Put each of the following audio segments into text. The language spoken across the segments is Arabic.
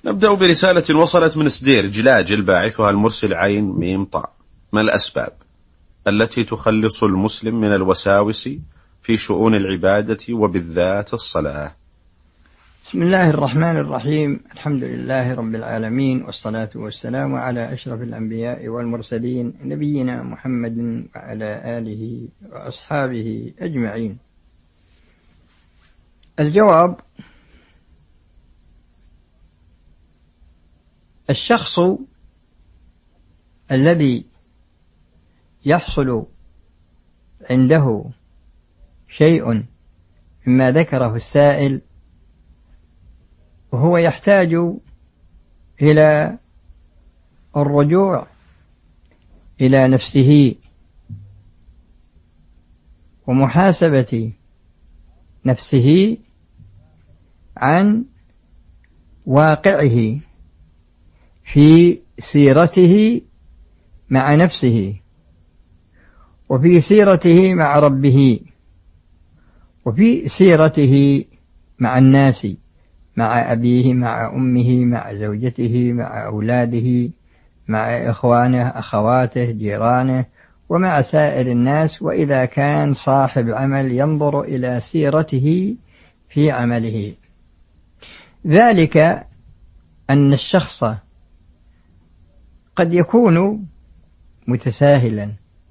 نبدأ برسالة وصلت من سدير جلاجل باعثها المرسل عين ميم طاء. ما الأسباب التي تخلص المسلم من الوساوس في شؤون العبادة وبالذات الصلاة؟ بسم الله الرحمن الرحيم. الحمد لله رب العالمين، والصلاة والسلام على أشرف الأنبياء والمرسلين نبينا محمد وعلى آله وأصحابه أجمعين. الجواب: الشخص الذي يحصل عنده شيء مما ذكره السائل وهو يحتاج إلى الرجوع إلى نفسه ومحاسبة نفسه عن واقعه في سيرته مع نفسه، وفي سيرته مع ربه، وفي سيرته مع الناس، مع أبيه، مع أمه، مع زوجته، مع أولاده، مع إخوانه، أخواته، جيرانه، ومع سائر الناس. وإذا كان صاحب عمل ينظر إلى سيرته في عمله، ذلك أن الشخص قد يكون متساهلا،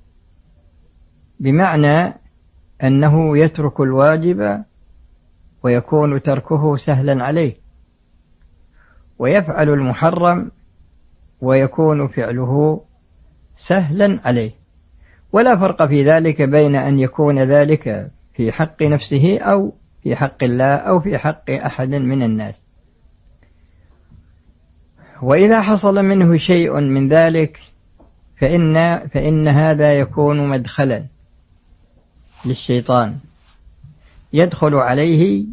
بمعنى أنه يترك الواجب ويكون تركه سهلا عليه، ويفعل المحرم ويكون فعله سهلا عليه. ولا فرق في ذلك بين أن يكون ذلك في حق نفسه أو في حق الله أو في حق أحد من الناس. وإذا حصل منه شيء من ذلك فإن هذا يكون مدخلا للشيطان يدخل عليه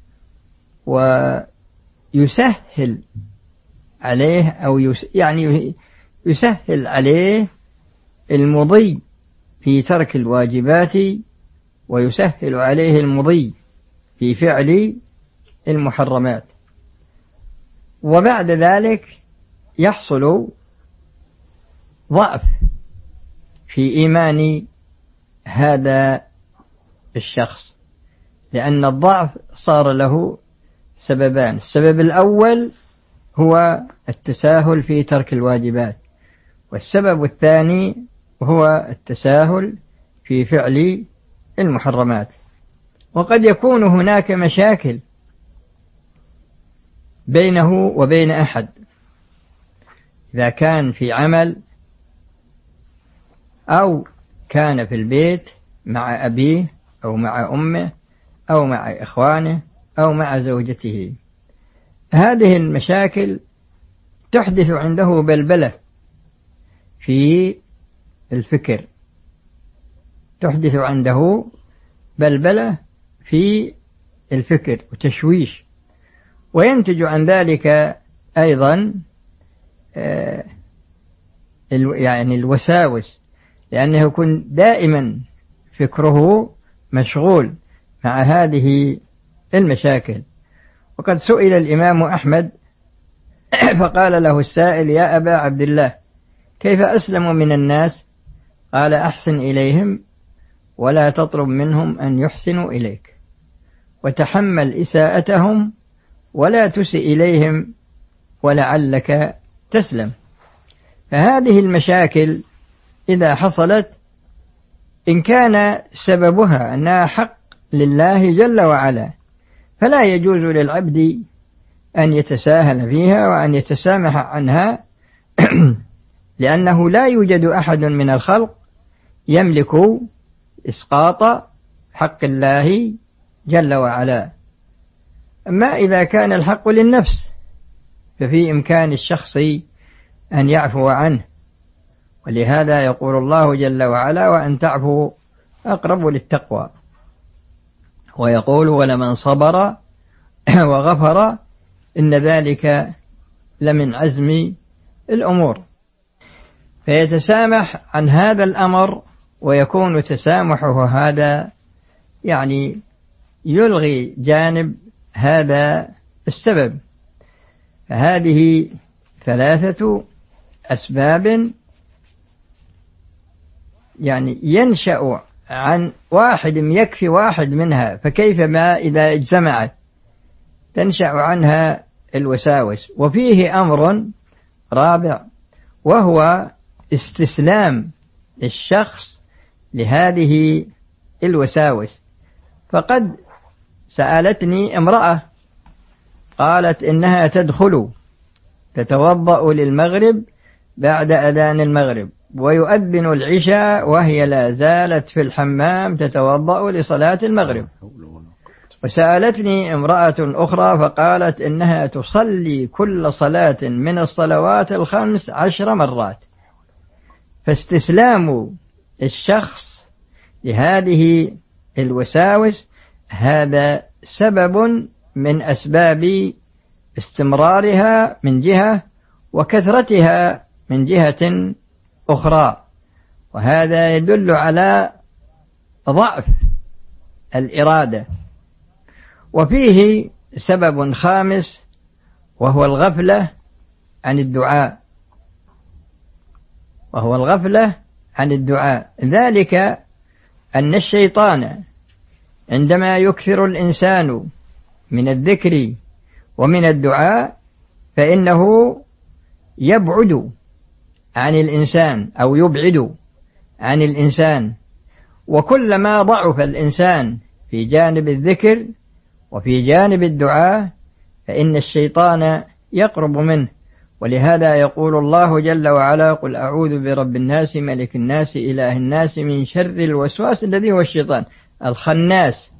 ويسهل عليه، أو يسهل عليه المضي في ترك الواجبات، ويسهل عليه المضي في فعل المحرمات. وبعد ذلك يحصل ضعف في إيمان هذا الشخص، لأن الضعف صار له سببان: السبب الأول هو التساهل في ترك الواجبات، والسبب الثاني هو التساهل في فعل المحرمات. وقد يكون هناك مشاكل بينه وبين أحد، إذا كان في عمل أو كان في البيت مع أبيه أو مع أمه أو مع إخوانه أو مع زوجته. هذه المشاكل تحدث عنده بلبلة في الفكر، تحدث عنده بلبلة في الفكر وتشويش، وينتج عن ذلك أيضا الوساوس، لأنه يكون دائما فكره مشغول مع هذه المشاكل. وقد سئل الإمام أحمد فقال له السائل: يا أبا عبد الله، كيف أسلم من الناس؟ قال: أحسن إليهم ولا تطلب منهم أن يحسنوا إليك، وتحمل إساءتهم ولا تسئ إليهم ولعلك تسلم. فهذه المشاكل إذا حصلت، إن كان سببها أنها حق لله جل وعلا، فلا يجوز للعبد أن يتساهل فيها وأن يتسامح عنها لأنه لا يوجد أحد من الخلق يملك إسقاط حق الله جل وعلا. أما إذا كان الحق للنفس ففي إمكان الشخص أن يعفو عنه، ولهذا يقول الله جل وعلا: وأن تعفوا أقرب للتقوى. ويقول: ولمن صبر وغفر إن ذلك لمن عزم الأمور. فيتسامح عن هذا الأمر، ويكون تسامحه هذا يلغي جانب هذا السبب. فهذه 3 أسباب يعني ينشأ عن واحد، يكفي واحد منها، فكيف ما إذا اجتمعت تنشأ عنها الوساوس. وفيه أمر رابع، وهو استسلام الشخص لهذه الوساوس. فقد سألتني امرأة قالت إنها تتوضأ للمغرب بعد أذان المغرب، ويؤذن العشاء وهي لا زالت في الحمام تتوضأ لصلاة المغرب. وسألتني امرأة أخرى فقالت إنها تصلي كل صلاة من الصلوات ال5 10 مرات. فاستسلام الشخص لهذه الوساوس هذا سبب من أسباب استمرارها من جهة، وكثرتها من جهة أخرى. وهذا يدل على ضعف الإرادة. وفيه سبب خامس، وهو الغفلة عن الدعاء. ذلك أن الشيطان عندما يكثر الإنسان من الذكر ومن الدعاء فإنه يبعد عن الإنسان أو يبعد عن الإنسان. وكلما ضعف الإنسان في جانب الذكر وفي جانب الدعاء فإن الشيطان يقرب منه. ولهذا يقول الله جل وعلا: قل أعوذ برب الناس ملك الناس إله الناس من شر الوسواس الذي هو الشيطان الخناس.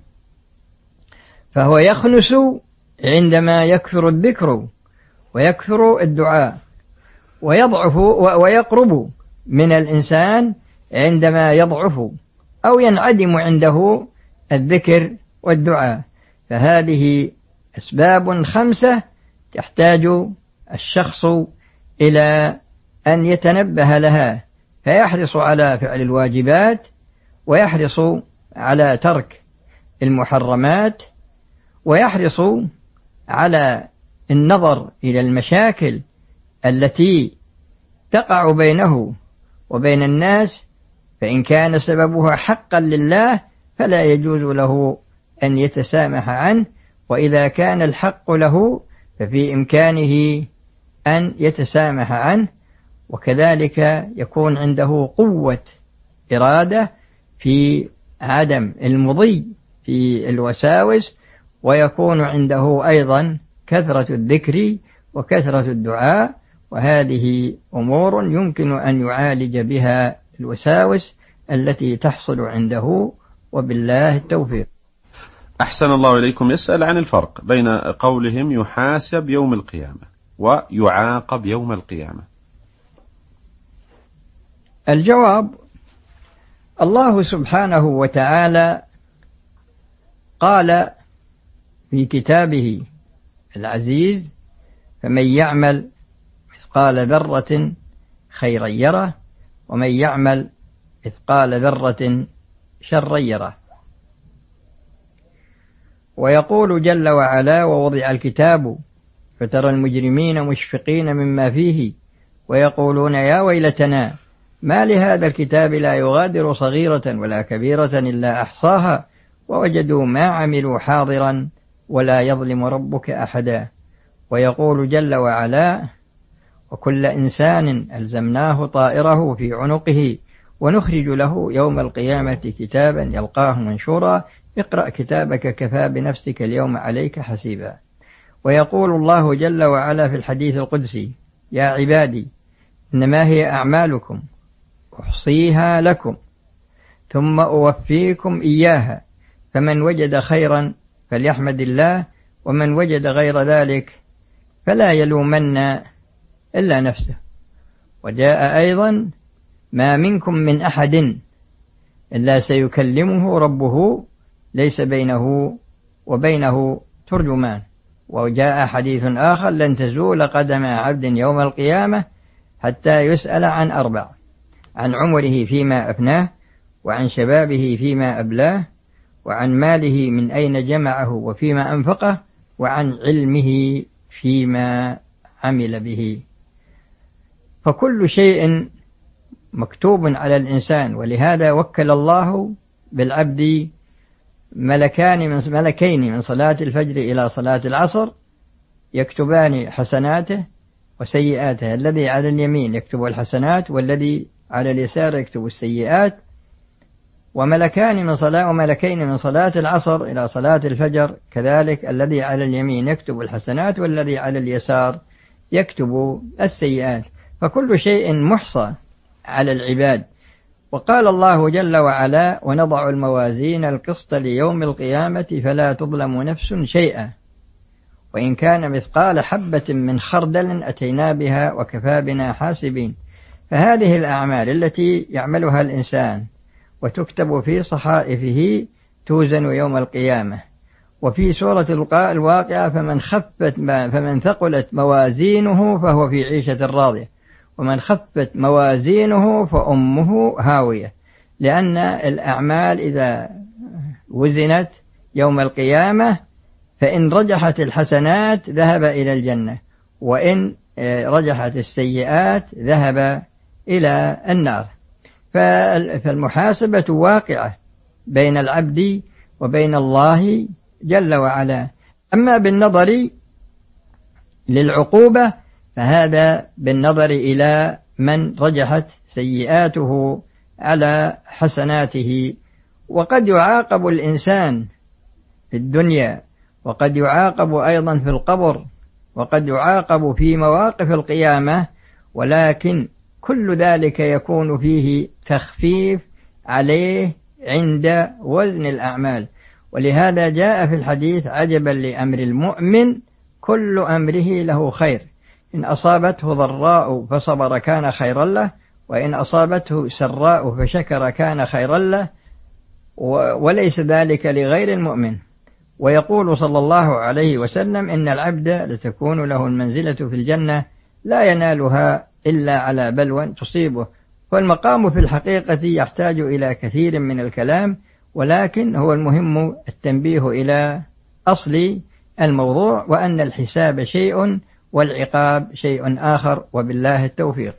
فهو يخنس عندما يكثر الذكر ويكثر الدعاء، ويضعف ويقرب من الإنسان عندما يضعف أو ينعدم عنده الذكر والدعاء. فهذه أسباب 5 تحتاج الشخص إلى أن يتنبه لها، فيحرص على فعل الواجبات، ويحرص على ترك المحرمات، ويحرص على النظر إلى المشاكل التي تقع بينه وبين الناس، فإن كان سببها حقا لله فلا يجوز له أن يتسامح عنه، وإذا كان الحق له ففي إمكانه أن يتسامح عنه. وكذلك يكون عنده قوة إرادة في عدم المضي في الوساوس، ويكون عنده أيضا كثرة الذكر وكثرة الدعاء. وهذه أمور يمكن أن يعالج بها الوساوس التي تحصل عنده، وبالله التوفيق. أحسن الله إليكم. يسأل عن الفرق بين قولهم يحاسب يوم القيامة ويعاقب يوم القيامة. الجواب: الله سبحانه وتعالى قال في كتابه العزيز: فمن يعمل مثقال ذرة خيرا يره، ومن يعمل مثقال ذرة شرا يره. ويقول جل وعلا: ووضع الكتاب فترى المجرمين مشفقين مما فيه ويقولون يا ويلتنا ما لهذا الكتاب لا يغادر صغيرة ولا كبيرة إلا أحصاها ووجدوا ما عملوا حاضرا ولا يظلم ربك أحدا. ويقول جل وعلا: وكل إنسان ألزمناه طائره في عنقه ونخرج له يوم القيامة كتابا يلقاه منشورا اقرأ كتابك كفى بنفسك اليوم عليك حسيبا. ويقول الله جل وعلا في الحديث القدسي: يا عبادي إنما هي أعمالكم أحصيها لكم ثم أوفيكم إياها فمن وجد خيرا فليحمد الله ومن وجد غير ذلك فلا يلومن إلا نفسه. وجاء أيضا: ما منكم من أحد إلا سيكلمه ربه ليس بينه وبينه ترجمان. وجاء حديث آخر: لن تزول قدم عبد يوم القيامة حتى يسأل عن 4: عن عمره فيما أفناه، وعن شبابه فيما أبلاه، وعن ماله من أين جمعه وفيما أنفقه، وعن علمه فيما عمل به. فكل شيء مكتوب على الإنسان، ولهذا وكل الله بالعبد ملكين من صلاة الفجر إلى صلاة العصر يكتبان حسناته وسيئاته، الذي على اليمين يكتب الحسنات والذي على اليسار يكتب السيئات. وملكين من صلاة العصر إلى صلاة الفجر كذلك، الذي على اليمين يكتب الحسنات والذي على اليسار يكتب السيئات. فكل شيء محصى على العباد. وقال الله جل وعلا: ونضع الموازين القسط ليوم القيامة فلا تظلم نفس شيئا وإن كان مثقال حبة من خردل أتينا بها وكفى بنا حاسبين. فهذه الأعمال التي يعملها الإنسان وتكتب في صحائفه توزن يوم القيامة. وفي سورة الواقعة: فمن ثقلت موازينه فهو في عيشة راضية ومن خفت موازينه فأمه هاوية. لأن الأعمال إذا وزنت يوم القيامة فإن رجحت الحسنات ذهب إلى الجنة، وإن رجحت السيئات ذهب إلى النار. فالمحاسبة واقعة بين العبد وبين الله جل وعلا. أما بالنظر للعقوبة فهذا بالنظر إلى من رجحت سيئاته على حسناته. وقد يعاقب الإنسان في الدنيا، وقد يعاقب أيضا في القبر، وقد يعاقب في مواقف القيامة، ولكن كل ذلك يكون فيه تخفيف عليه عند وزن الأعمال. ولهذا جاء في الحديث: عجبا لأمر المؤمن كل أمره له خير، إن أصابته ضراء فصبر كان خيرا له، وإن أصابته سراء فشكر كان خيرا له، وليس ذلك لغير المؤمن. ويقول صلى الله عليه وسلم: إن العبد لتكون له المنزلة في الجنة لا ينالها إلا على بلوى تصيبه. والمقام في الحقيقة يحتاج إلى كثير من الكلام، ولكن هو المهم التنبيه إلى أصل الموضوع، وأن الحساب شيء والعقاب شيء آخر، وبالله التوفيق.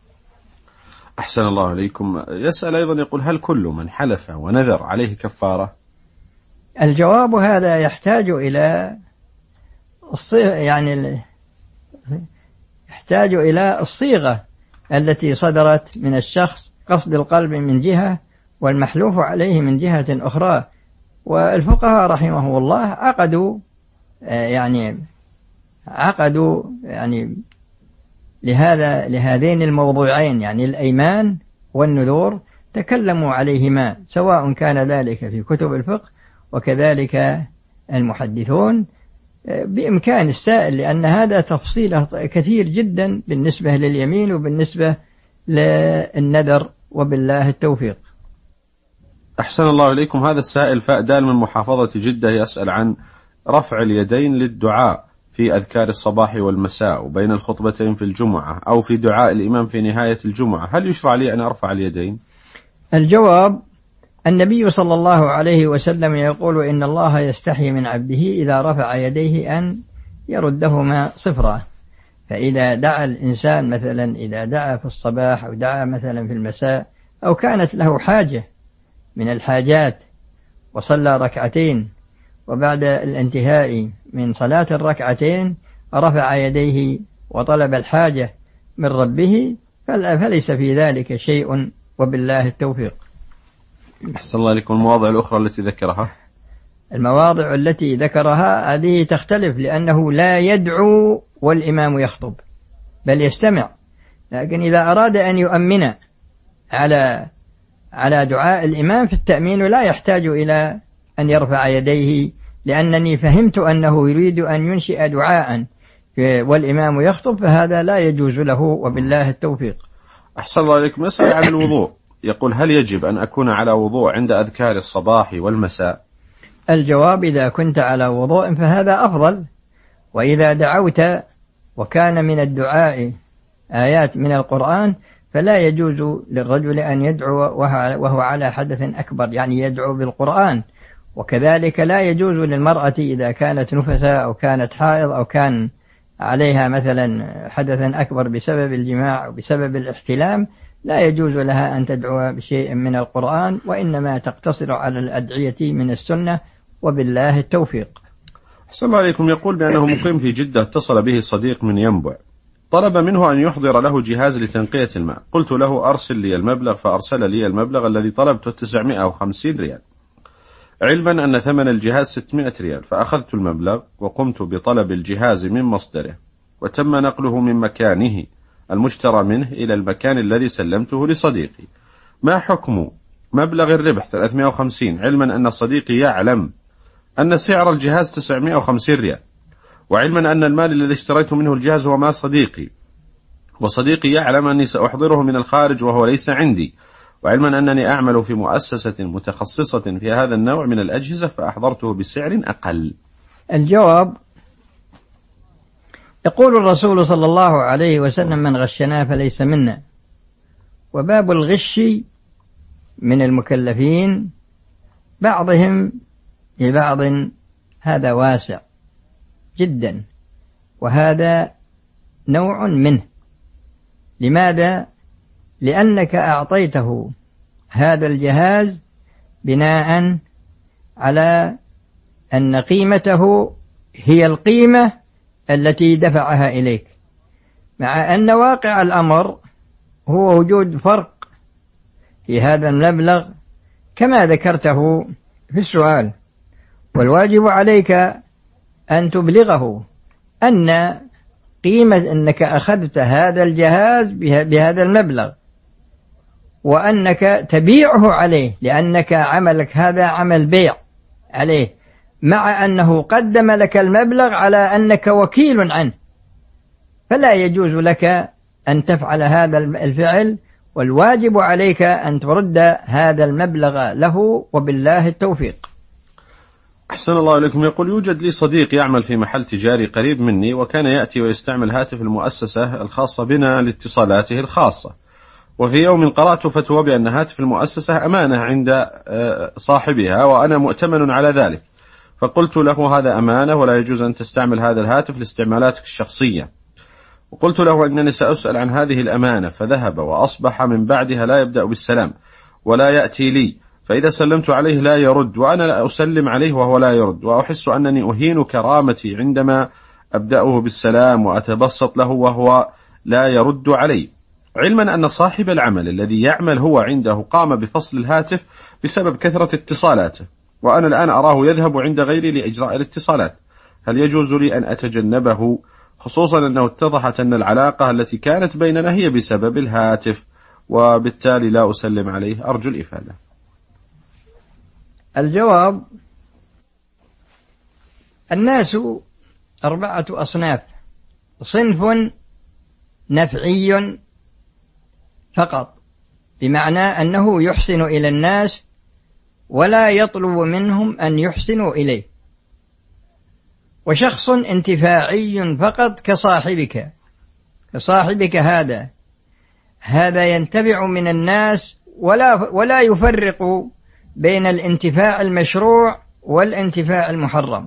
أحسن الله عليكم. يسأل أيضا يقول: هل كل من حلف ونذر عليه كفارة؟ الجواب هذا يحتاج إلى يحتاج إلى الصيغة التي صدرت من الشخص، قصد القلب من جهة والمحلوف عليه من جهة أخرى. والفقهاء رحمه الله عقدوا لهذين الموضوعين، يعني الأيمان والنذور، تكلموا عليهما، سواء كان ذلك في كتب الفقه وكذلك المحدثون، بإمكان السائل، لأن هذا تفصيل كثير جدا بالنسبة لليمين وبالنسبة للنذر، وبالله التوفيق. أحسن الله إليكم. هذا السائل فأدال من محافظة جدة يسأل عن رفع اليدين للدعاء في أذكار الصباح والمساء وبين الخطبتين في الجمعة أو في دعاء الإمام في نهاية الجمعة، هل يشرع لي أن أرفع اليدين؟ الجواب: النبي صلى الله عليه وسلم يقول: إن الله يستحي من عبده إذا رفع يديه أن يردهما صفرا. فإذا دعا الإنسان مثلا، إذا دعا في الصباح أو دعا مثلا في المساء، أو كانت له حاجة من الحاجات وصلى ركعتين، وبعد الانتهاء من صلاة الركعتين رفع يديه وطلب الحاجة من ربه، فليس في ذلك شيء، وبالله التوفيق. أحسن الله عليكم. المواضع الأخرى التي ذكرها؟ المواضع التي ذكرها هذه تختلف، لأنه لا يدعو والإمام يخطب بل يستمع. لكن إذا أراد أن يؤمن على دعاء الإمام في التأمين لا يحتاج إلى أن يرفع يديه، لأنني فهمت أنه يريد أن ينشئ دعاء والإمام يخطب، فهذا لا يجوز له، وبالله التوفيق. أحسن الله عليكم. يسأل عن الوضوء، يقول: هل يجب أن أكون على وضوء عند أذكار الصباح والمساء؟ الجواب: إذا كنت على وضوء فهذا أفضل. وإذا دعوت وكان من الدعاء آيات من القرآن فلا يجوز للرجل أن يدعو وهو على حدث أكبر، يعني يدعو بالقرآن. وكذلك لا يجوز للمرأة إذا كانت نفساء أو كانت حائض أو كان عليها مثلا حدثا أكبر بسبب الجماع أو بسبب الاحتلام، لا يجوز لها أن تدعو بشيء من القرآن، وإنما تقتصر على الأدعية من السنة، وبالله التوفيق. أحسن الله عليكم. يقول بأنه مقيم في جدة، اتصل به صديق من ينبع، طلب منه أن يحضر له جهاز لتنقية الماء. قلت له أرسل لي المبلغ، فأرسل لي المبلغ الذي طلبته 950 ريال، علما أن ثمن الجهاز 600 ريال. فأخذت المبلغ وقمت بطلب الجهاز من مصدره، وتم نقله من مكانه المشترى منه إلى المكان الذي سلمته لصديقي. ما حكم مبلغ الربح 350، علما أن صديقي يعلم أن سعر الجهاز 950 ريال، وعلما أن المال الذي اشتريت منه الجهاز هو مال صديقي، وصديقي يعلم أني سأحضره من الخارج وهو ليس عندي، وعلما أنني أعمل في مؤسسة متخصصة في هذا النوع من الأجهزة فأحضرته بسعر أقل. الجواب: يقول الرسول صلى الله عليه وسلم: من غشنا فليس منا. وباب الغش من المكلفين بعضهم لبعض هذا واسع جدا، وهذا نوع منه. لماذا؟ لأنك أعطيته هذا الجهاز بناء على أن قيمته هي القيمة التي دفعها إليك، مع أن واقع الأمر هو وجود فرق في هذا المبلغ كما ذكرته في السؤال، والواجب عليك أن تبلغه أن قيمة أنك أخذت هذا الجهاز بهذا المبلغ، وأنك تبيعه عليه، لأنك عملك هذا عمل بيع عليه، مع أنه قدم لك المبلغ على أنك وكيل عنه، فلا يجوز لك أن تفعل هذا الفعل، والواجب عليك أن ترد هذا المبلغ له، وبالله التوفيق. أحسن الله إليكم. يقول: يوجد لي صديق يعمل في محل تجاري قريب مني، وكان يأتي ويستعمل هاتف المؤسسة الخاصة بنا لاتصالاته الخاصة، وفي يوم قرأت فتوى بأن هاتف المؤسسة أمانة عند صاحبها، وأنا مؤتمن على ذلك، فقلت له: هذا أمانة ولا يجوز أن تستعمل هذا الهاتف لاستعمالاتك الشخصية، وقلت له أنني سأسأل عن هذه الأمانة، فذهب وأصبح من بعدها لا يبدأ بالسلام ولا يأتي لي، فإذا سلمت عليه لا يرد، وأنا لا أسلم عليه وهو لا يرد، وأحس أنني أهين كرامتي عندما أبدأه بالسلام وأتبسط له وهو لا يرد علي، علما أن صاحب العمل الذي يعمل هو عنده قام بفصل الهاتف بسبب كثرة اتصالاته، وأنا الآن أراه يذهب عند غيري لإجراء الاتصالات. هل يجوز لي أن أتجنبه، خصوصا أنه اتضحت أن العلاقة التي كانت بيننا هي بسبب الهاتف، وبالتالي لا أسلم عليه؟ أرجو الإفادة. الجواب: الناس 4 أصناف: صنف نفعي فقط، بمعنى أنه يحسن إلى الناس ولا يطلب منهم أن يحسنوا إليه، وشخص انتفاعي فقط كصاحبك هذا ينتفع من الناس ولا يفرق بين الانتفاع المشروع والانتفاع المحرم،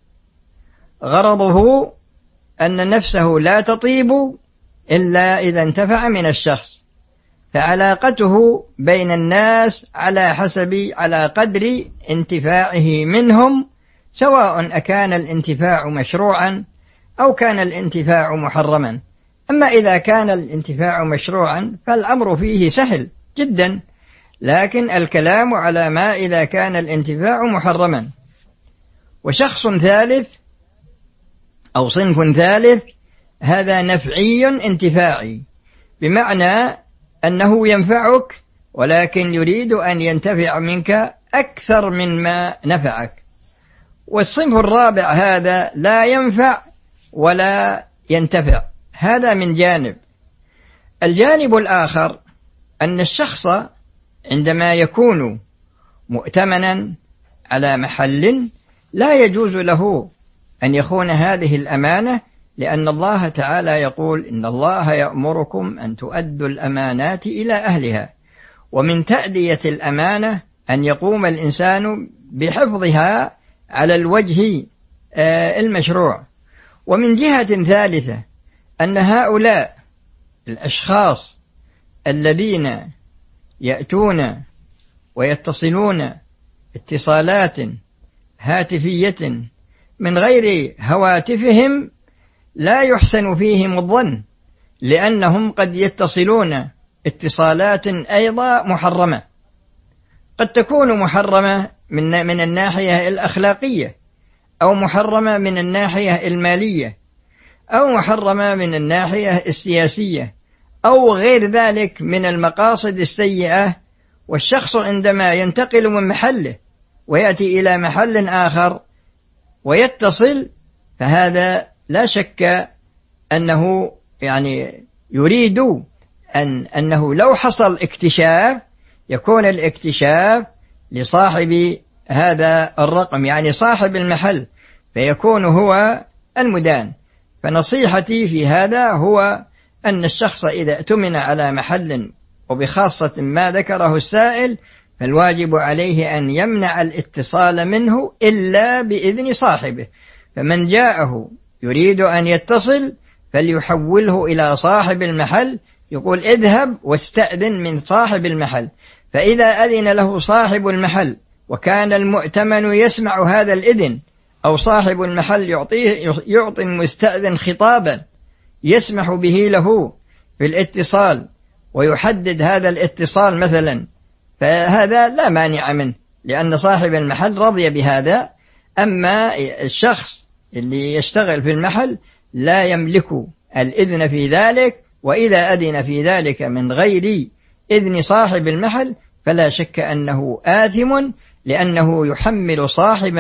غرضه أن نفسه لا تطيب إلا إذا انتفع من الشخص، فعلاقته بين الناس على قدر انتفاعه منهم، سواء أكان الانتفاع مشروعا أو كان الانتفاع محرما. أما إذا كان الانتفاع مشروعا فالأمر فيه سهل جدا، لكن الكلام على ما إذا كان الانتفاع محرما. وشخص ثالث أو صنف ثالث هذا نفعي انتفاعي، بمعنى أنه ينفعك ولكن يريد أن ينتفع منك أكثر مما نفعك. والصنف الرابع هذا لا ينفع ولا ينتفع. هذا من جانب. الجانب الآخر أن الشخص عندما يكون مؤتمنا على محل لا يجوز له أن يخون هذه الأمانة، لأن الله تعالى يقول: إن الله يأمركم أن تؤدوا الأمانات إلى أهلها. ومن تأدية الأمانة أن يقوم الإنسان بحفظها على الوجه المشروع. ومن جهة ثالثة أن هؤلاء الأشخاص الذين يأتون ويتصلون اتصالات هاتفية من غير هواتفهم لا يحسن فيهم الظن، لأنهم قد يتصلون اتصالات أيضا محرمة، قد تكون محرمة من الناحية الأخلاقية، أو محرمة من الناحية المالية، أو محرمة من الناحية السياسية، أو غير ذلك من المقاصد السيئة. والشخص عندما ينتقل من محله ويأتي إلى محل آخر ويتصل، فهذا لا شك أنه يريد أنه لو حصل اكتشاف يكون الاكتشاف لصاحب هذا الرقم، يعني صاحب المحل، فيكون هو المدان. فنصيحتي في هذا هو أن الشخص إذا اؤتمن على محل وبخاصة ما ذكره السائل، فالواجب عليه أن يمنع الاتصال منه إلا بإذن صاحبه. فمن جاءه يريد أن يتصل فليحوله إلى صاحب المحل، يقول اذهب واستأذن من صاحب المحل. فإذا أذن له صاحب المحل وكان المؤتمن يسمع هذا الإذن، أو صاحب المحل يعطي المستأذن خطابا يسمح به له في الاتصال ويحدد هذا الاتصال مثلا، فهذا لا مانع منه، لأن صاحب المحل رضي بهذا. أما الشخص اللي يشتغل في المحل لا يملك الإذن في ذلك، وإذا أذن في ذلك من غير إذن صاحب المحل فلا شك أنه آثم، لأنه يحمل صاحب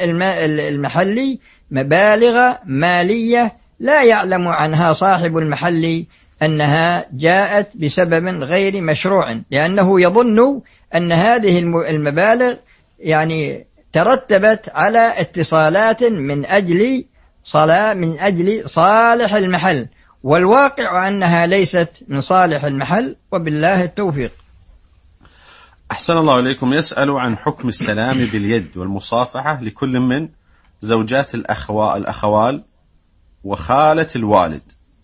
المحل مبالغ مالية لا يعلم عنها صاحب المحل أنها جاءت بسبب غير مشروع، لأنه يظن أن هذه المبالغ ترتبت على اتصالات من أجل صالح المحل، والواقع أنها ليست من صالح المحل، وبالله التوفيق. أحسن الله إليكم. يسأل عن حكم السلام باليد والمصافحة لكل من زوجات الأخوال وخالة الوالد.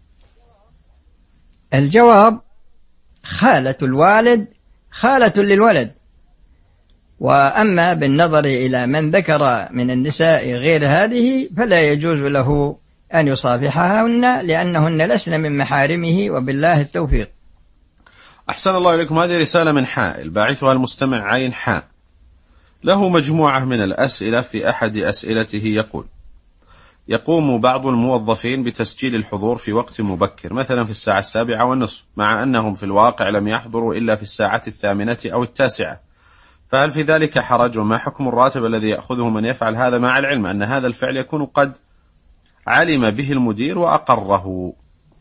الجواب: خالة الوالد خالة للولد. وأما بالنظر إلى من ذكر من النساء غير هذه فلا يجوز له أن يصافحهن، لأنهن لسن من محارمه، وبالله التوفيق. أحسن الله إليكم. هذه رسالة من حائل، باعثها المستمع عين حاء، له مجموعة من الأسئلة. في أحد أسئلته يقول: يقوم بعض الموظفين بتسجيل الحضور في وقت مبكر، مثلا في الساعة 7:30، مع أنهم في الواقع لم يحضروا إلا في الساعة 8 أو 9، فهل في ذلك حرج؟ وما حكم الراتب الذي يأخذه من يفعل هذا، مع العلم أن هذا الفعل يكون قد علم به المدير وأقره؟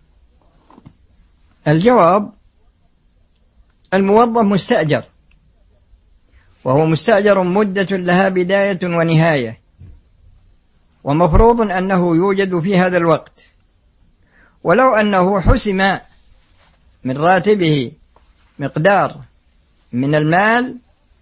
الجواب: الموظف مستأجر، وهو مستأجر مدة لها بداية ونهاية، ومفروض أنه يوجد في هذا الوقت، ولو أنه حسم من راتبه مقدار من المال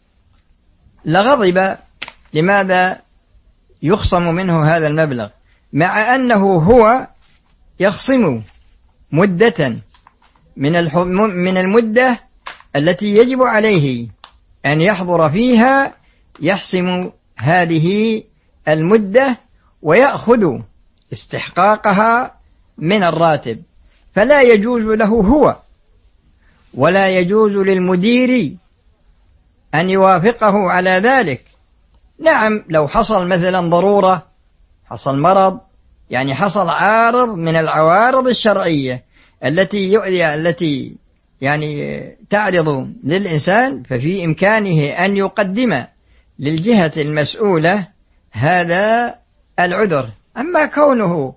لغضب لماذا يخصم منه هذا المبلغ، مع أنه هو يخصم مدة من المدة التي يجب عليه أن يحضر فيها، يحسم هذه المدة ويأخذ استحقاقها من الراتب. فلا يجوز له هو ولا يجوز للمدير أن يوافقه على ذلك. نعم، لو حصل مثلا ضرورة، حصل مرض، حصل عارض من العوارض الشرعية التي تعرض للإنسان، ففي إمكانه أن يقدم للجهة المسؤولة هذا العذر. أما كونه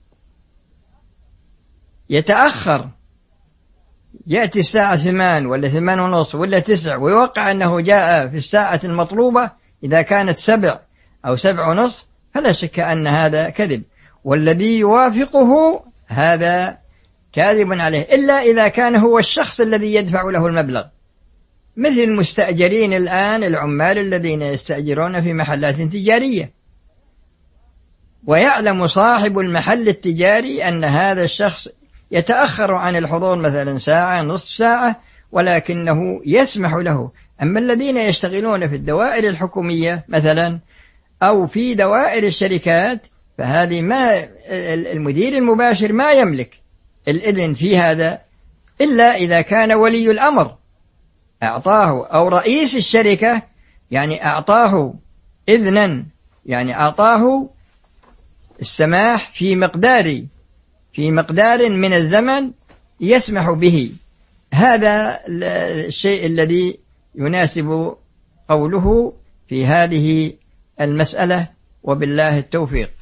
يتأخر، يأتي الساعة 8 ولا 8:30 ولا 9، ويوقع أنه جاء في الساعة المطلوبة إذا كانت 7 أو 7:30، فلا شك أن هذا كذب، والذي يوافقه هذا كاذب عليه، إلا إذا كان هو الشخص الذي يدفع له المبلغ، مثل المستأجرين الآن، العمال الذين يستأجرون في محلات تجارية، ويعلم صاحب المحل التجاري أن هذا الشخص يتأخر عن الحضور مثلا ساعة نصف ساعة، ولكنه يسمح له. أما الذين يشتغلون في الدوائر الحكومية مثلا أو في دوائر الشركات، فهذه ما المدير المباشر ما يملك الإذن في هذا إلا إذا كان ولي الأمر أعطاه، أو رئيس الشركة يعني أعطاه إذنا، يعني أعطاه السماح في مقدار من الزمن يسمح به. هذا الشيء الذي يناسب قوله في هذه المسألة، وبالله التوفيق.